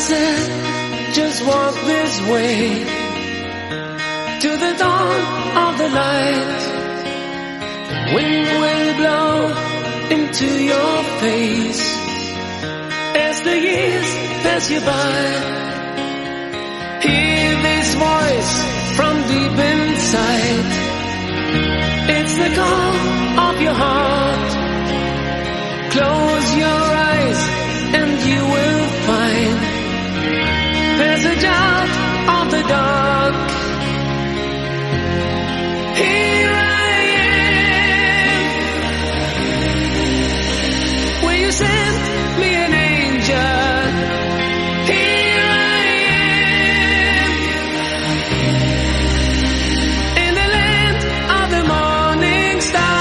said, just walk this way to the dawn of the light. The wind will blow into your face as the years pass you by. Hear this voice from deep inside. It's the call of your heart. Close your eyes and you will find passage out of the dark. Here I am. Will you send me an angel? Here I am. In the land of the morning star.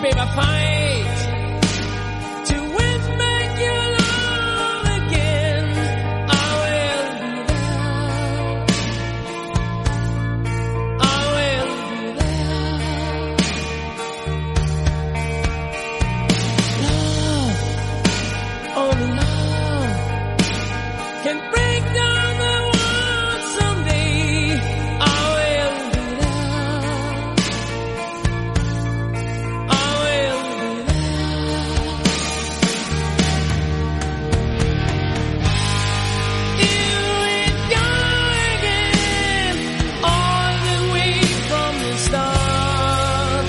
babe, I fight to win back your love again. I will be there. I will be there. Love, only love can break down the world someday. I will be there. I will be there. Here we go again, all the way from the start.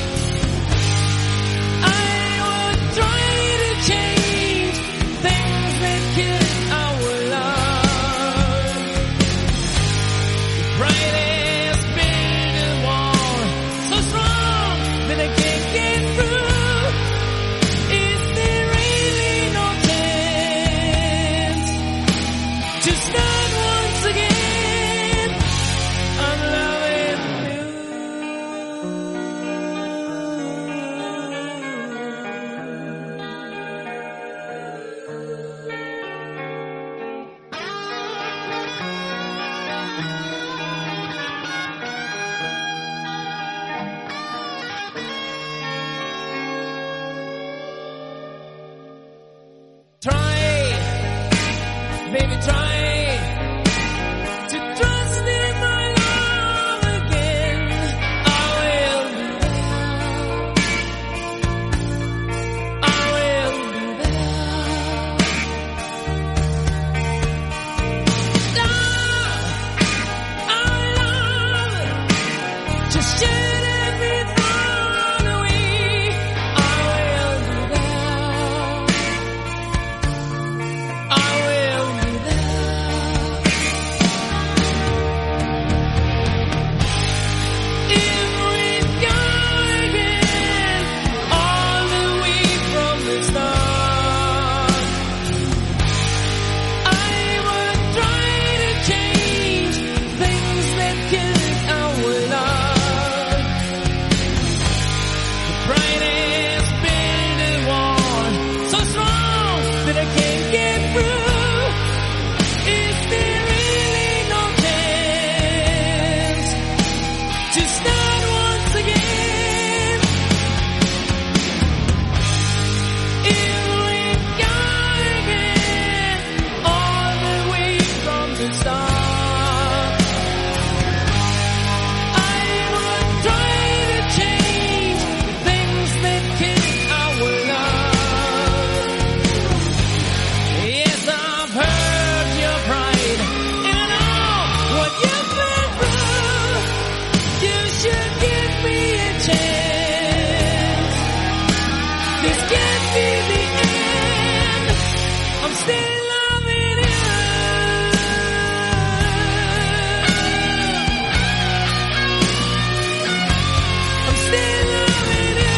I would try to change things that kill our love. The brightest building wall, so strong that I can't get through. Is there really no chance to start once again? I'm loving you. Try, baby, try to trust in my love again. I will be there. I will be there. Love, just shed every thorn away. I will be there. I will be there. If we go again, all the way from the start, I would try to change things that kill our love. The brightest building wall, so strong that I can't get through. Is there really no chance to start once again? If we go again, all the way from the start, I would try to change things that kill our love. Yes, I've heard your pride, and I know what you've been through. You should give me a chance. This can't be the end. I'm still loving you. I'm still loving you.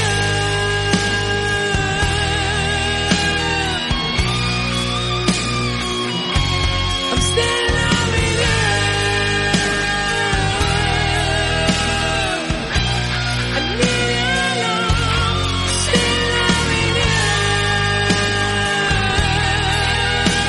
I'm still loving you. I need your love. Still loving you.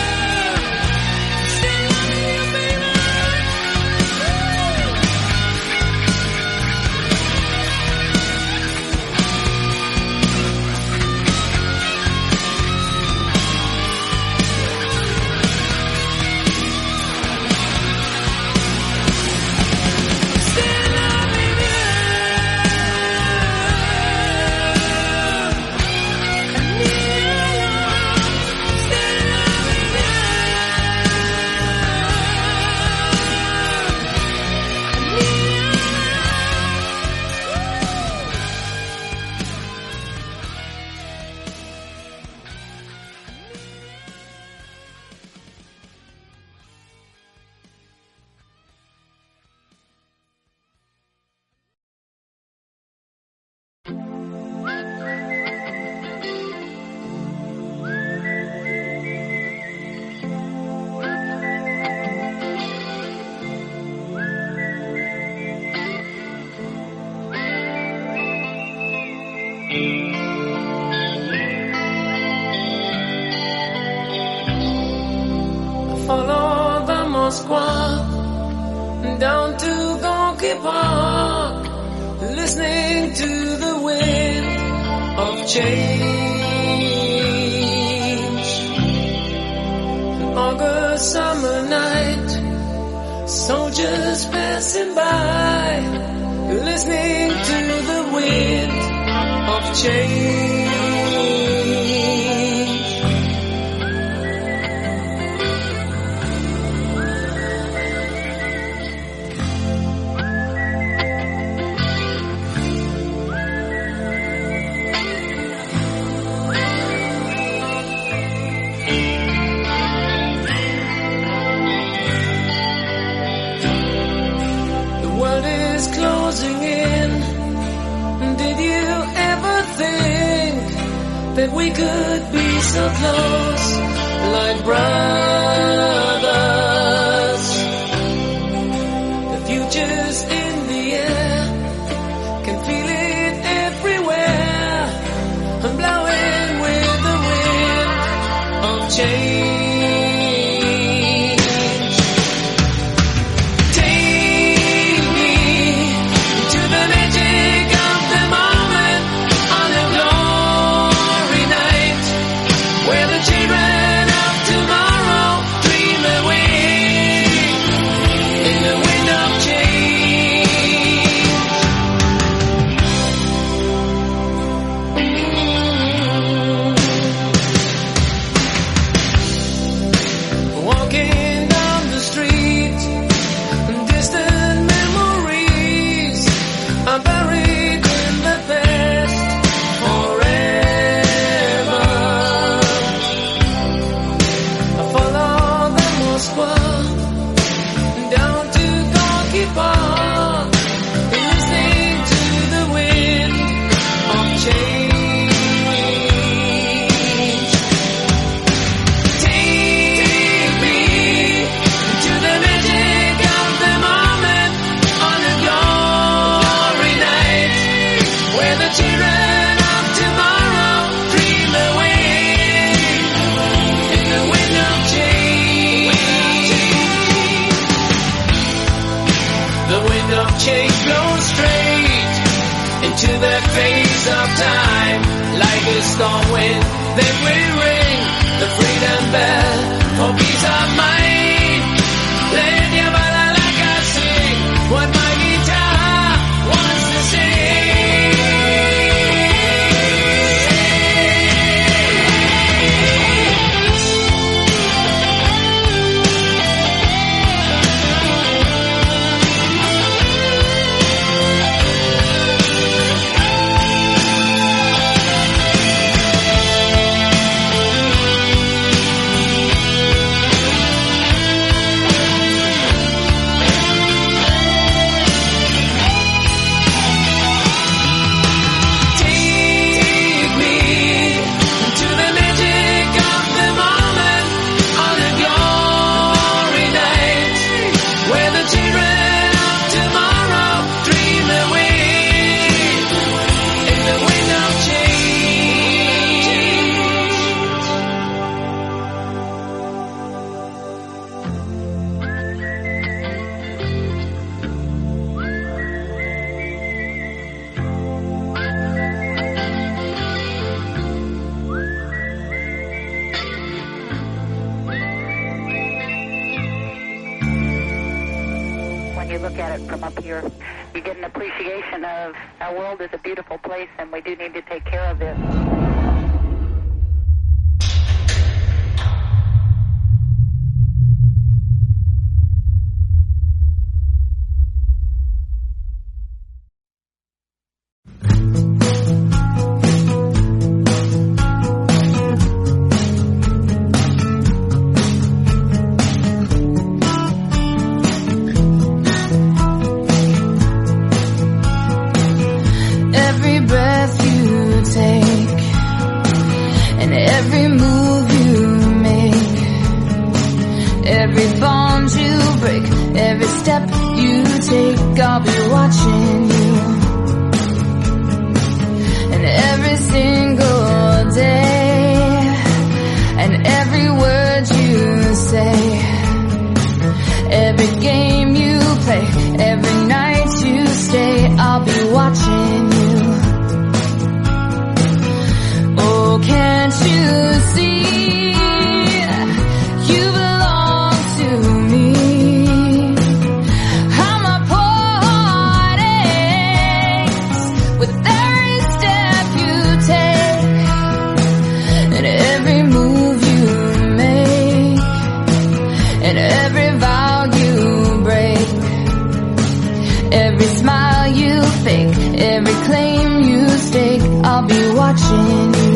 Moskva, down to Gorky Park, listening to the wind of change. An August summer night, soldiers passing by, listening to the wind of change. Closing in. Did you ever think that we could be so close, like brothers? The future's in the air, can feel it everywhere. I'm blowing with the wind of change. To the face of time, like a storm wind, they will ring the freedom bell for peace of mind. Let your balalaika sing what my guitar wants to you get an appreciation of our world is a beautiful place and we do need to take care of it. day. Every night you stay, I'll be watching you. Oh, can't you see? You belong to me. How my poor heart aches with every step you take, and every move you make, and every vow you break, every smile you fake, every claim you stake. I'll be watching you.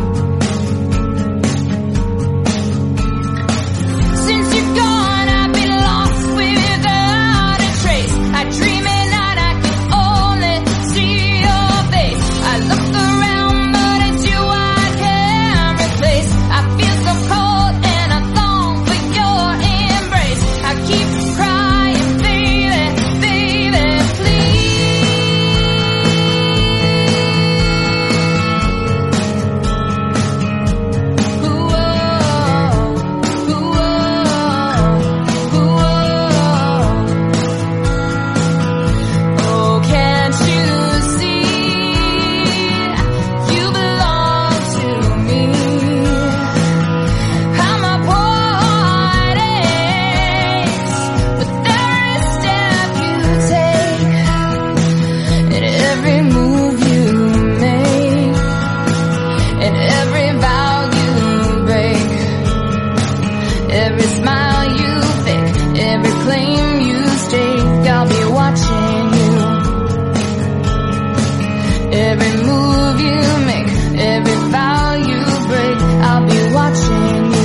Since you're gone, I've been lost without a trace. I dream at night, I can only see your face. I look around, but it's you I can't replace. I feel so cold and I long for your embrace. I keep crying, baby, baby, oh, can't you see? You belong to me. How my poor heart aches with every step you take, and every move you make, and every vow you break, every smile you fake, every claim you stake. I'll be watching you. Every move you make, every vow you break, I'll be watching you.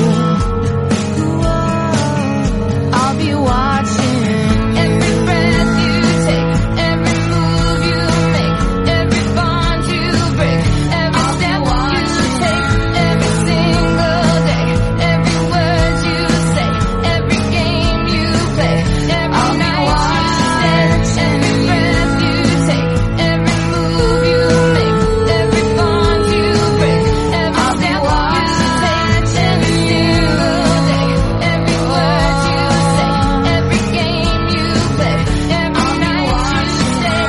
I'll be watching every breath you take, every move you make, every bond you break, every step you take, every single day, every word you say, every game you play, every night you stay, every breath you take, every move you make, every bond you break, every step you take, every single day, every word you say, every game you play, every night you stay.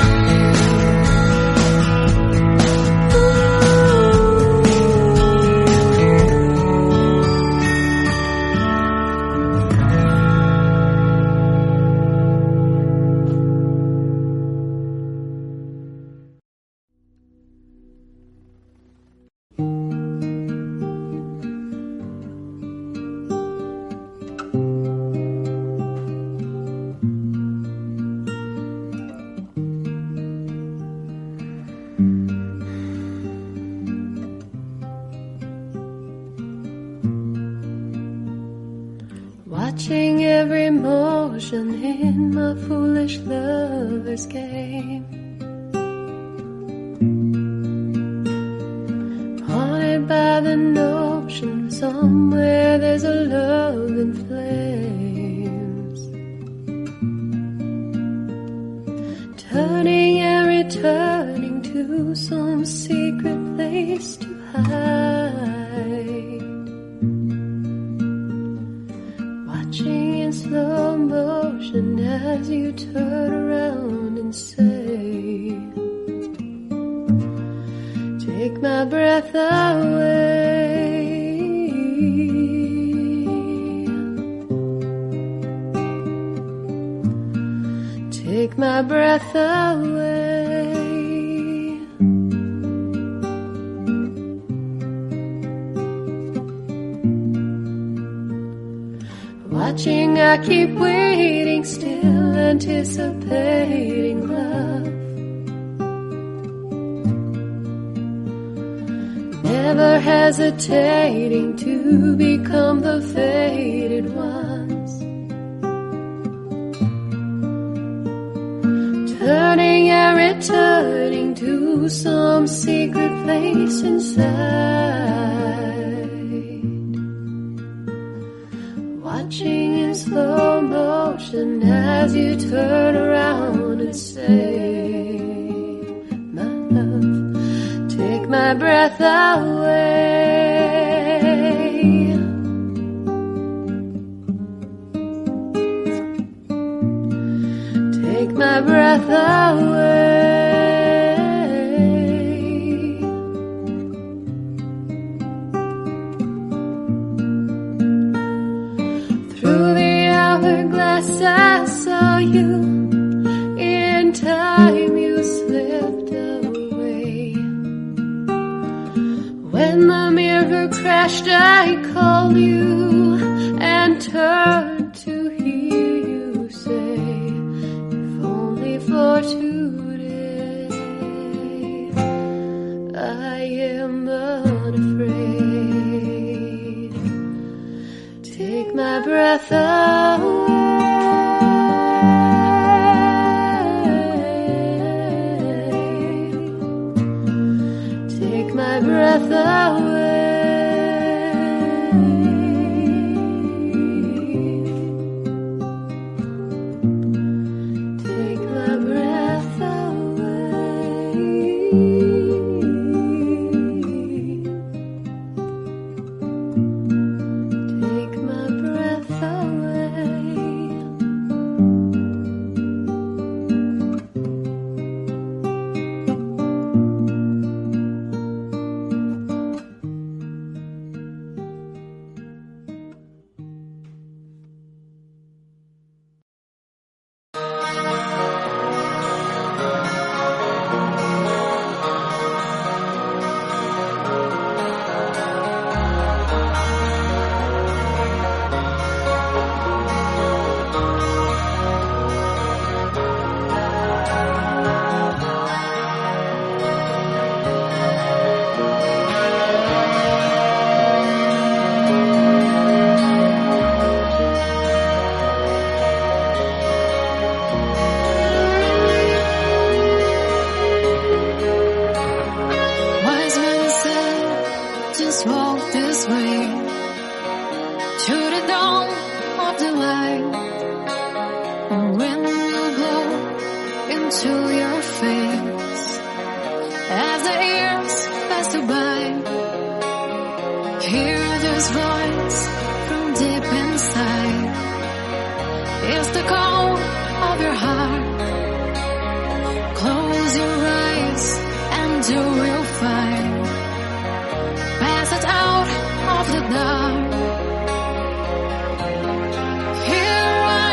Watching every motion in my foolish lover's game, haunted by the notion somewhere there's a love in flames, turning and returning to some secret place to hide, watching in slow motion as you turn around and say, take my breath away, take my breath away. Watching, I keep waiting, still anticipating love, never hesitating to become the fated ones, turning and returning to some secret place inside, watching in slow motion as you turn around and say, my love, take my breath away, breath away. Through the hourglass I saw you. In time you slipped away. When the mirror crashed I called you and turned to hear you say, if only for today I am unafraid. Take my breath away. Take my breath away. Take my breath away. Take my breath away. Wise men said, just walk this way to the dawn of the light. And wind will blow into your face as the years pass you by. Hear this voice from deep inside. It's the call of your heart. Close your eyes and you will find passage out of the dark. Here I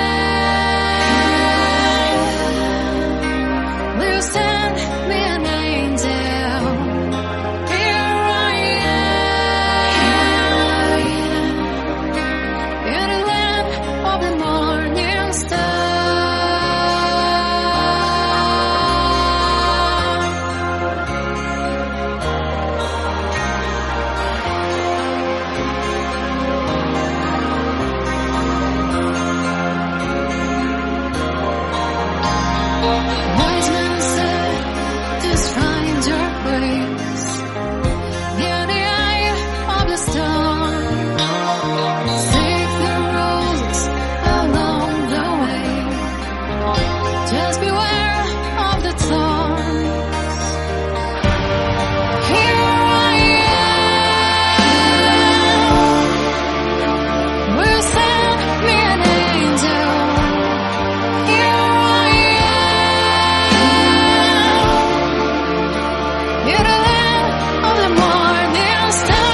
am. Will you send me an angel? Here I am. In the land of the morning star. Wise men said, just find your place near the eye of the storm. Take the roads along the way. Just beware of the thorns. Here I am. Will you send me an angel? Here I am. In the land of the morning star.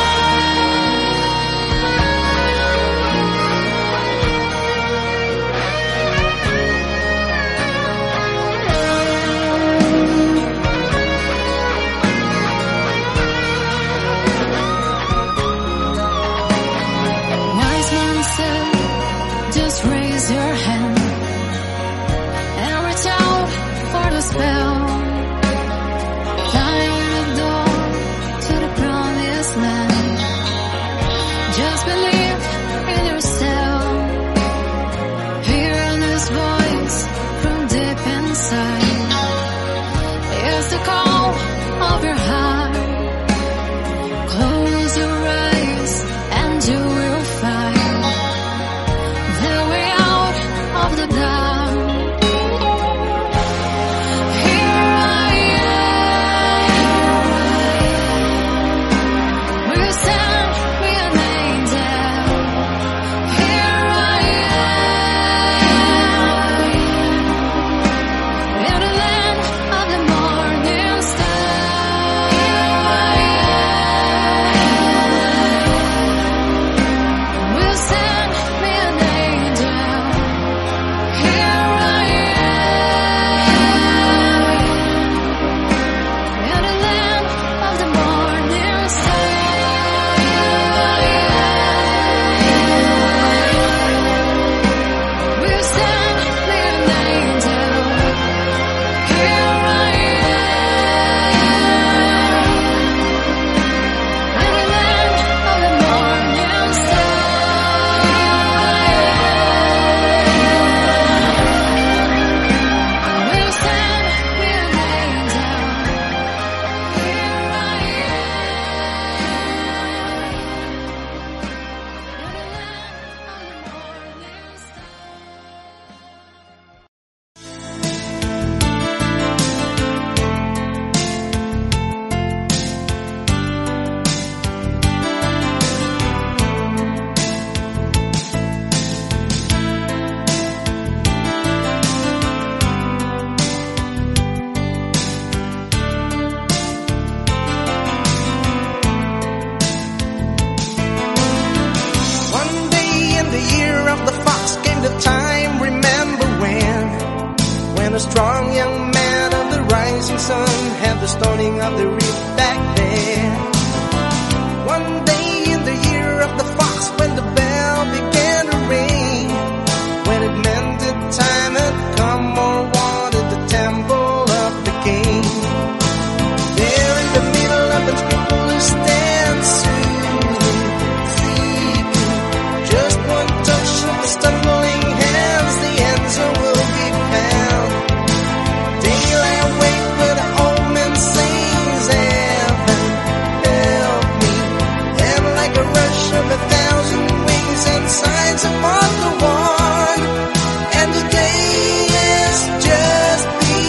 and a strong young man of the rising sun had the stoning of the reef back there. One day in the year of the fox, when the bell began to ring, when it meant that time had come or wanted the temple of the king, there in the middle of unscrupulous dance, soothing, seeking just one touch of the stumbling hands, the answer will be found. They lie awake where the old man sings, heaven help me, and like a rush of 1,000 wings and signs upon the one, and the day has just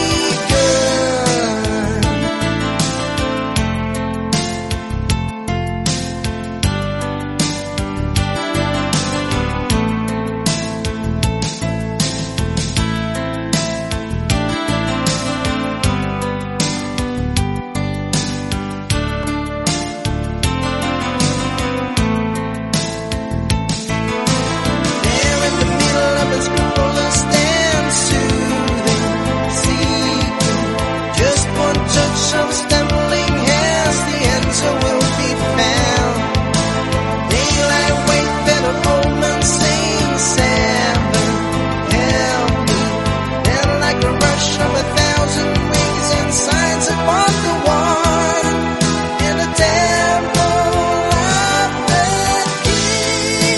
begun. There in the middle of unscrupulous dance, soothing, seeking just one touch of stumbling hands, the answer will be found. They lie awake that an old man sings, heaven help me, and like a rush of 1,000 wings and signs upon the one, in the temple of the king.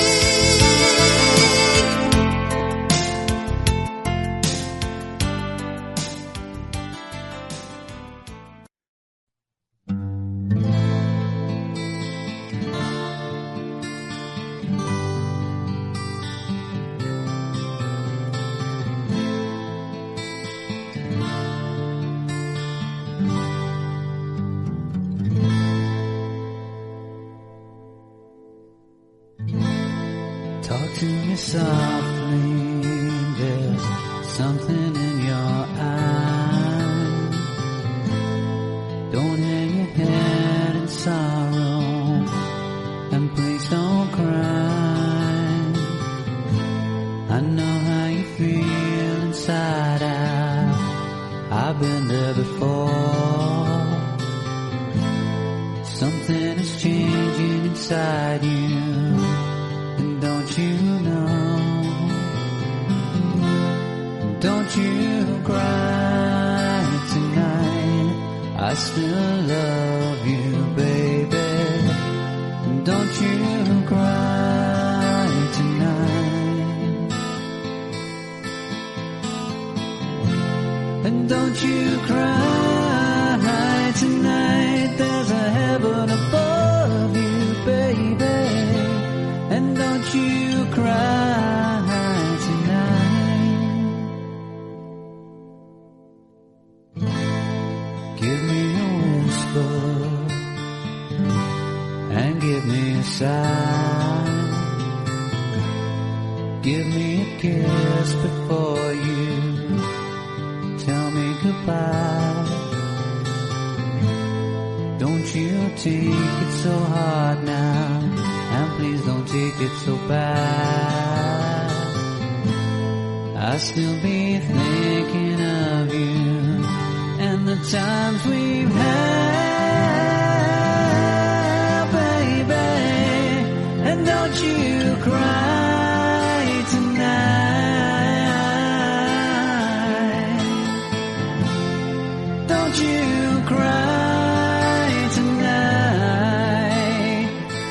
Talk to me softly, there's something in your eyes. Don't hang your head in sorrow, and please don't cry. I know how you feel inside out, I've been there before. Something is changing inside you, and don't you know? Don't you cry tonight, I still love you, baby. Don't you cry tonight, and don't you cry tonight, there's a heaven above you, baby. And don't you cry tonight. Give me a whisper and give me a sigh. Give me a kiss before you tell me goodbye. Don't you take it so hard now, and please don't take it so bad. I'll still be thinking of you and the times we've had, baby. And don't you cry tonight. Don't you cry tonight.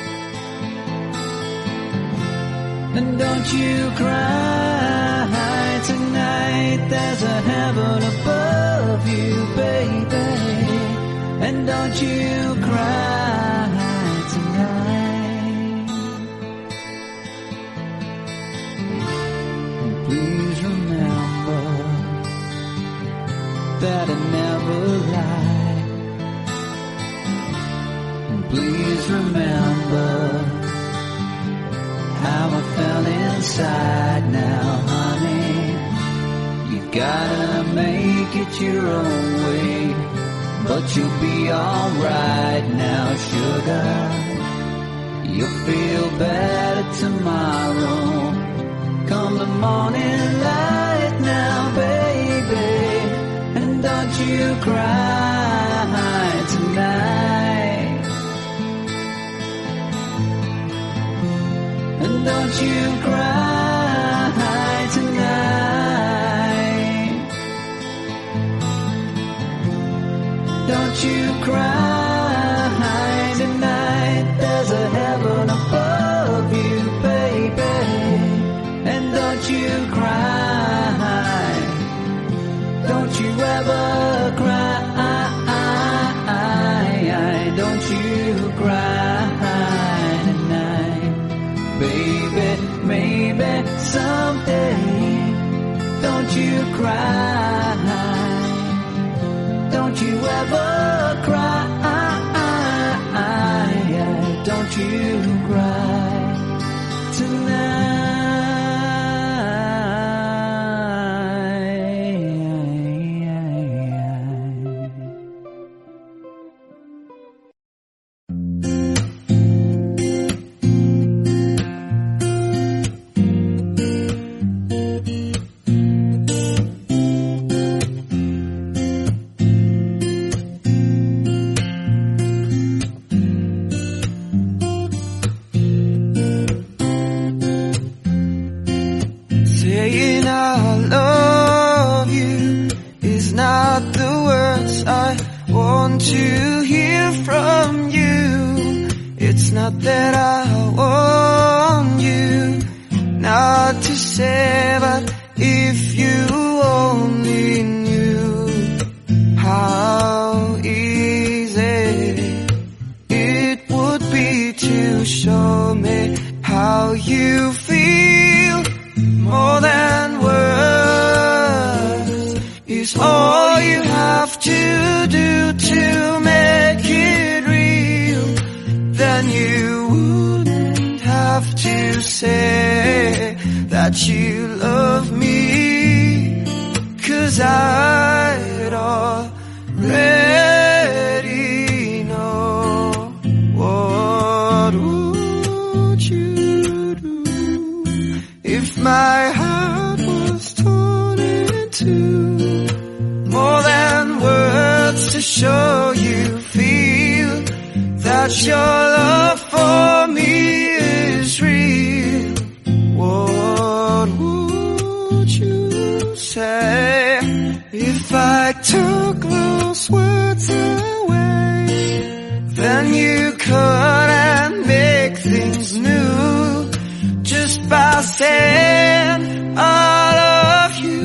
And don't you cry tonight, there's a heaven above you, baby. And don't you cry tonight. And please remember that I never lied. And please remember how I felt inside now, honey. You gotta make it your own way, but you'll be alright now, sugar. You'll feel better tomorrow, come the morning light now, baby. you cry tonight. And don't you cry tonight. Don't you cry tonight. There's a heaven above you, baby. And don't you cry. Don't you ever cry. Don't you cry tonight. Baby, maybe someday. Don't you cry. Don't you ever cry. Don't you cry tonight. Saying I love you is not the words I want to hear from you. It's not that I want you not to say, but if you only knew how easy it would be to show me how you feel. More than words is all you have to do to make it real. Then you wouldn't have to say that you love me, 'cause I'd already know. What would you do if my heart was torn in two? More than words to show you feel that your love for me is real. What would you say if I took those words away? Then you couldn't make things new just by saying I love you.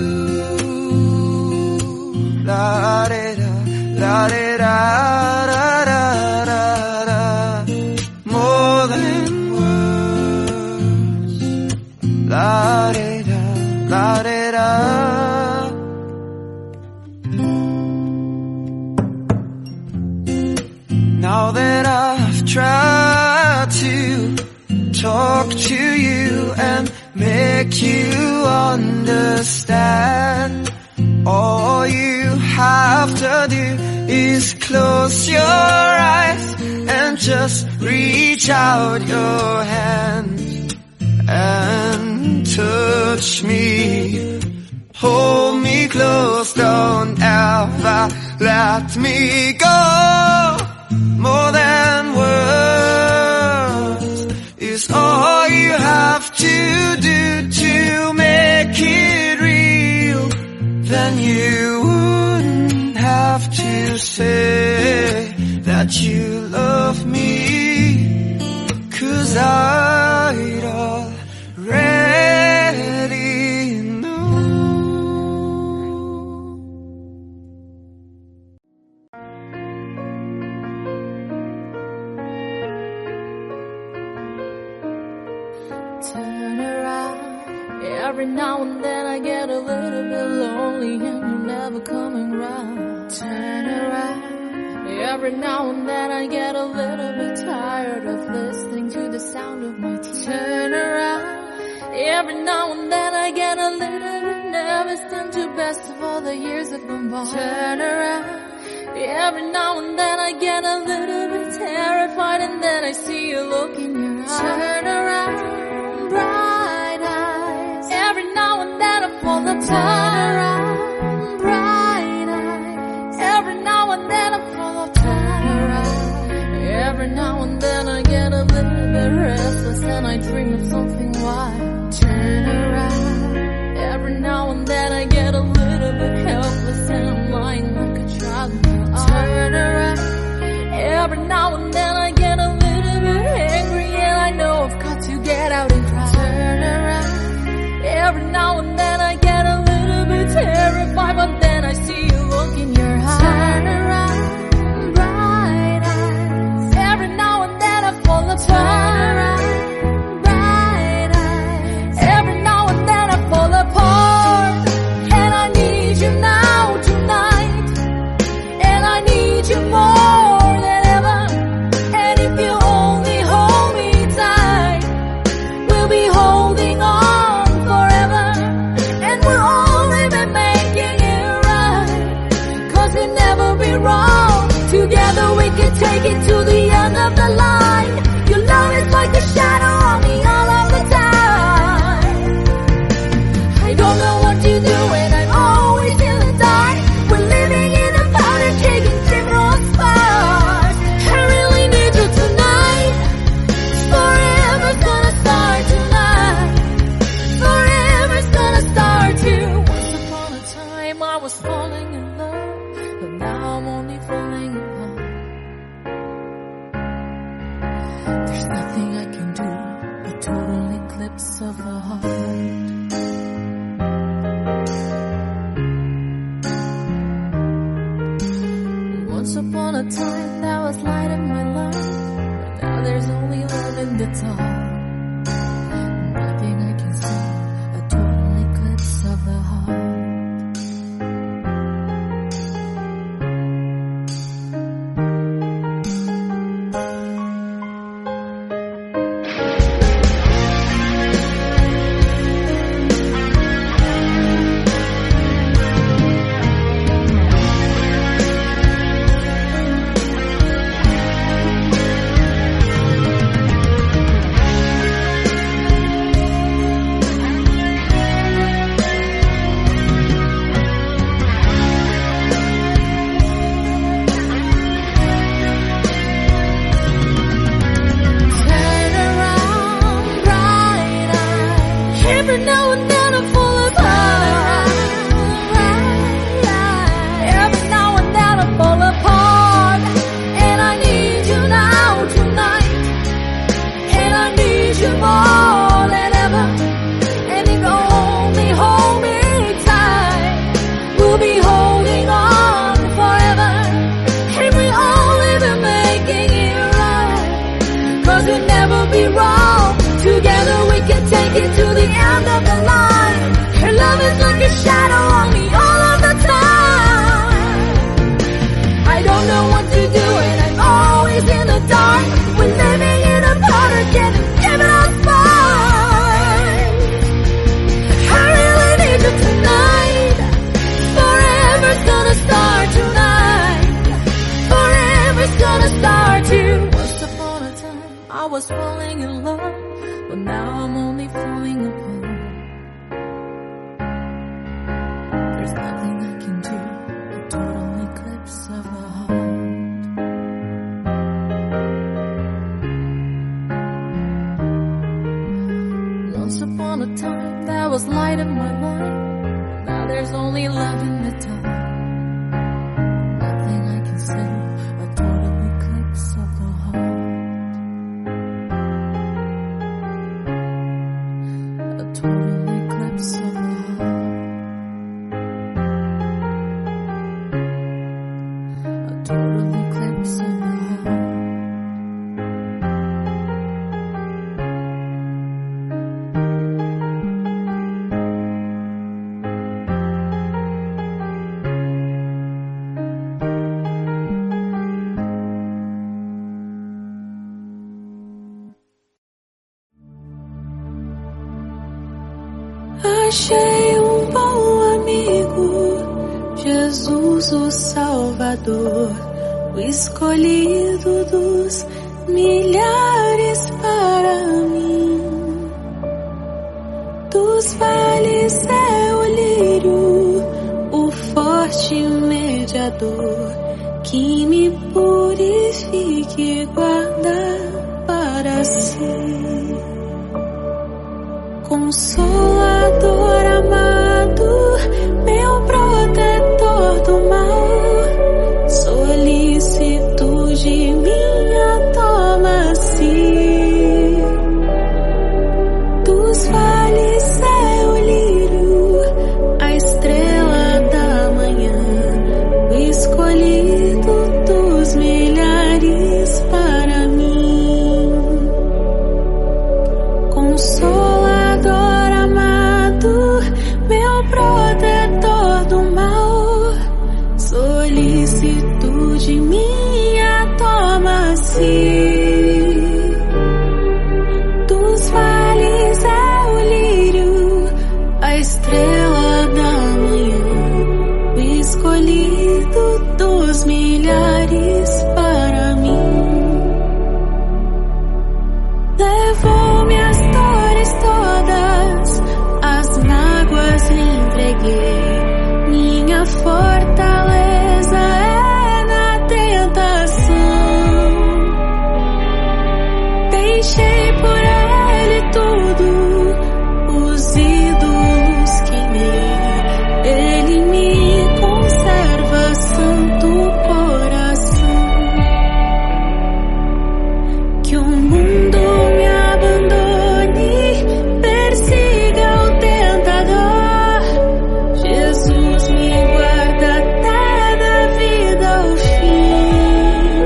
La da da, la da da, da da da da. More than words. La da da, la da da. Now that I've tried to talk to you and make you understand, all you have to do is close your eyes and just reach out your hand and touch me. Hold me close, don't ever let me go. More than words is all you have to do to make it real. Then you wouldn't have to say that you love me, 'cause I'd already know. Turn around. Every now and then I get a little bit lonely and you're never coming round. Turn around. Every now and then I get a little bit tired of listening to the sound of my tears. Turn around. Every now and then I get a little bit nervous and too best of all the years have gone by. Turn around. Every now and then I get a little bit terrified and then I see you look in your eyes. Turn around, bright eyes. Every now and then I fall apart. Turn around, bright eyes. dream of something wild. Turn around. Every now and then I get a little bit helpless and I'm lying like a child. Turn around. Every now and then I get a little bit angry and I know I've got to get out and cry. Turn around. Every now and then I get a little bit terrified, but then I see you look in your eyes. Turn around, bright eyes. Every now and then I fall apart. Turn around, bright eyes. Every now and then I fall apart. And I need you now tonight. And I need you more than ever. And if you only hold me tight, we'll be holding on. Wrong. Together we can take it to the end of the line. Your love is like a shadow on me all of the time. I don't know what to do and I'm always in the dark. We're living in a powder cake and different spots. I really need you tonight. Forever's gonna start tonight. Forever's gonna start too. Once upon a time I was falling in love, but now I'm only falling apart. There's nothing I can do, a total eclipse of the heart. Once upon a time there was light in my life, but now there's only love in the dark. Nothing I can say, a total eclipse of the heart. Achei bom amigo, Jesus o Salvador, o escolhido dos milhares para mim. Dos vales é o lírio, o forte mediador, que me purifique e guarda para si. Consolador amado, meu protetor do mal, solicitude minha toma-se. Dos vales é o lírio, a estrela da manhã, o escolhido dos milhares para mim. Consolador amado, meu protetor do mal, solicitude minha toma-se. Dos vales é o lírio, a estrela da manhã, o escolhido dos milhares para mim. Levou-me as dores todas, as mágoas lhe entreguei. Minha fortaleza é na tentação. Deixei por ele tudo, os ídolos queimei. Ele me conserva santo coração. Que o mundo me abandone, persiga o tentador. Jesus me guarda até da vida ao fim.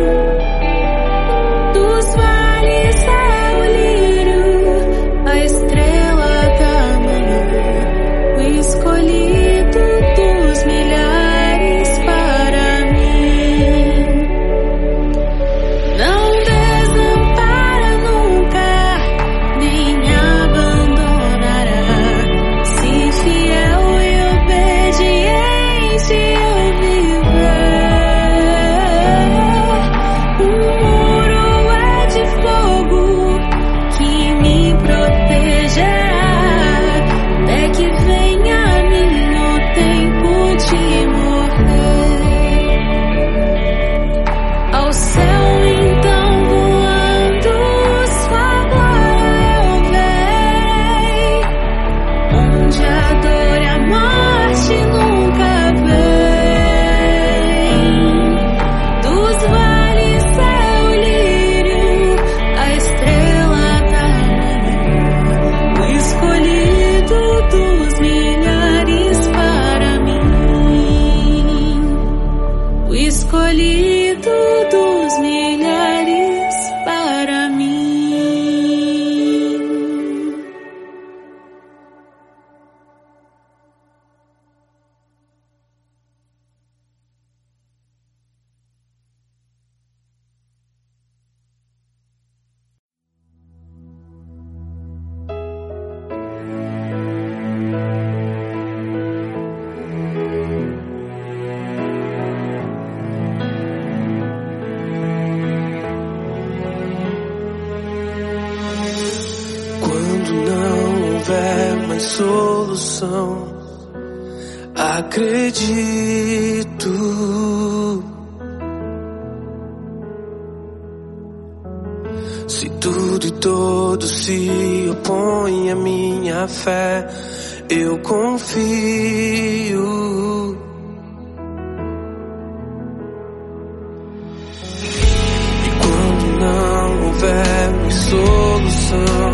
Dos vales é o lírio, a estrela da manhã, o escolhido dos milhares para mim. Não desampara nunca, nem abandonará. Se fiel e obediente eu viver, um muro é de fogo que me protegerá, até que venha a mim o tempo de morrer. Ao céu então voando, sua glória eu verei, onde a dor e a morte nunca vem. Dos vales é o lírio, a estrela da manhã, o escolhido dos milhares para mim. O escolhido dos milhares para mim. Quando não houver mais solução, acredito. Se tudo e todos se opõem à minha fé, eu confio. E quando não houver mais solução,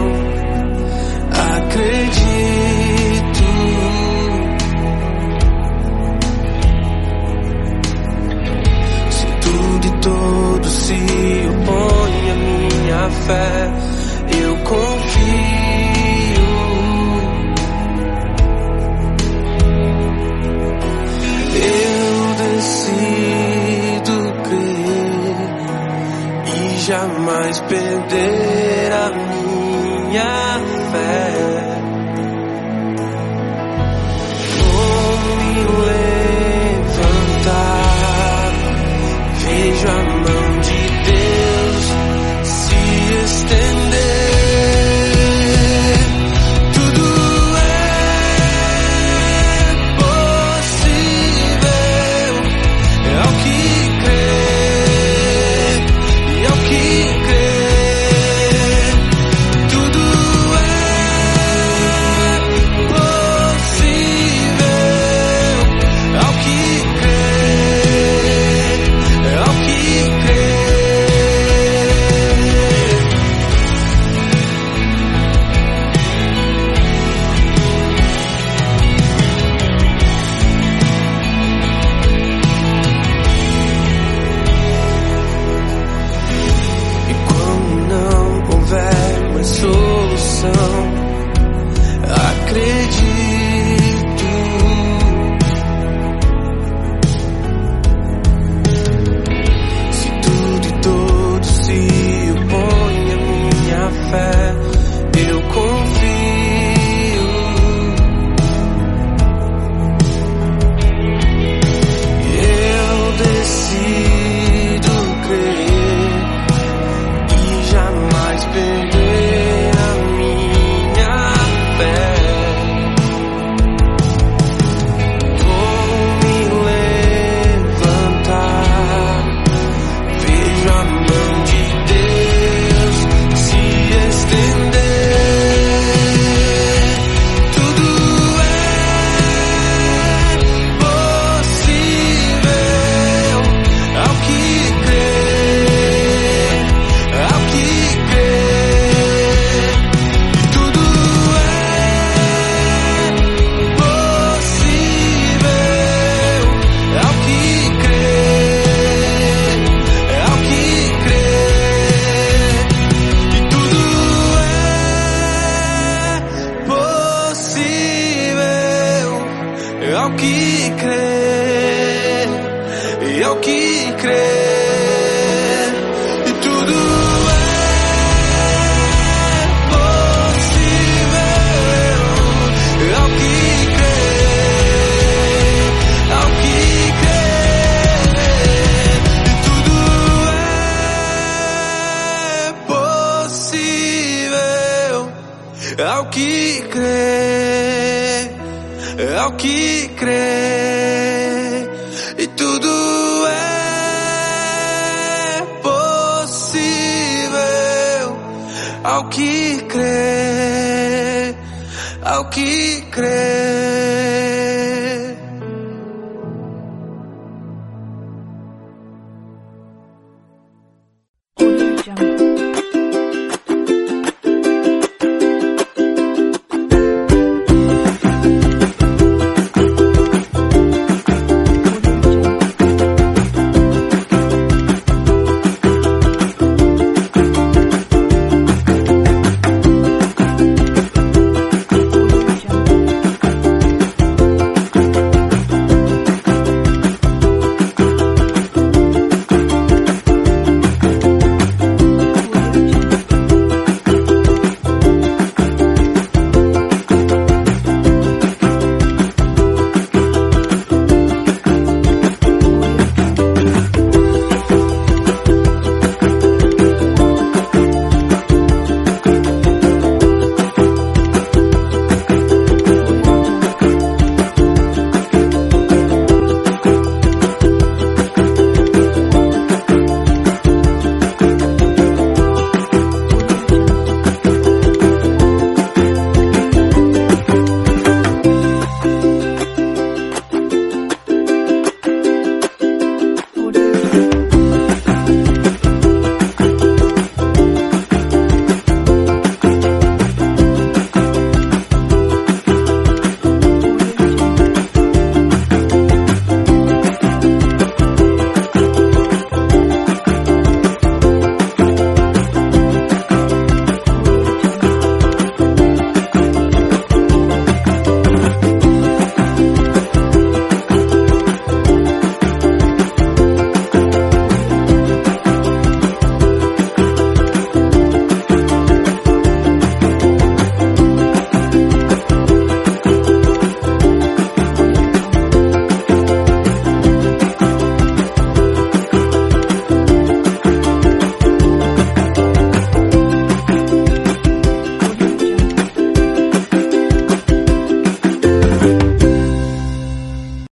acredito. Se tudo e todos se opõem à minha fé, eu confio. Eu decido crer e jamais perder a minha fé. Vou me levantar, vejo a mão de Deus se estender. Tudo é possível, é ao que crer, e ao que crer. Tudo ao que crer, e tudo é possível ao que crer, ao que crer, e tudo é possível ao que crer, ao que crer, e tudo é possível ao que crer, ao que crer. Audio Jungle.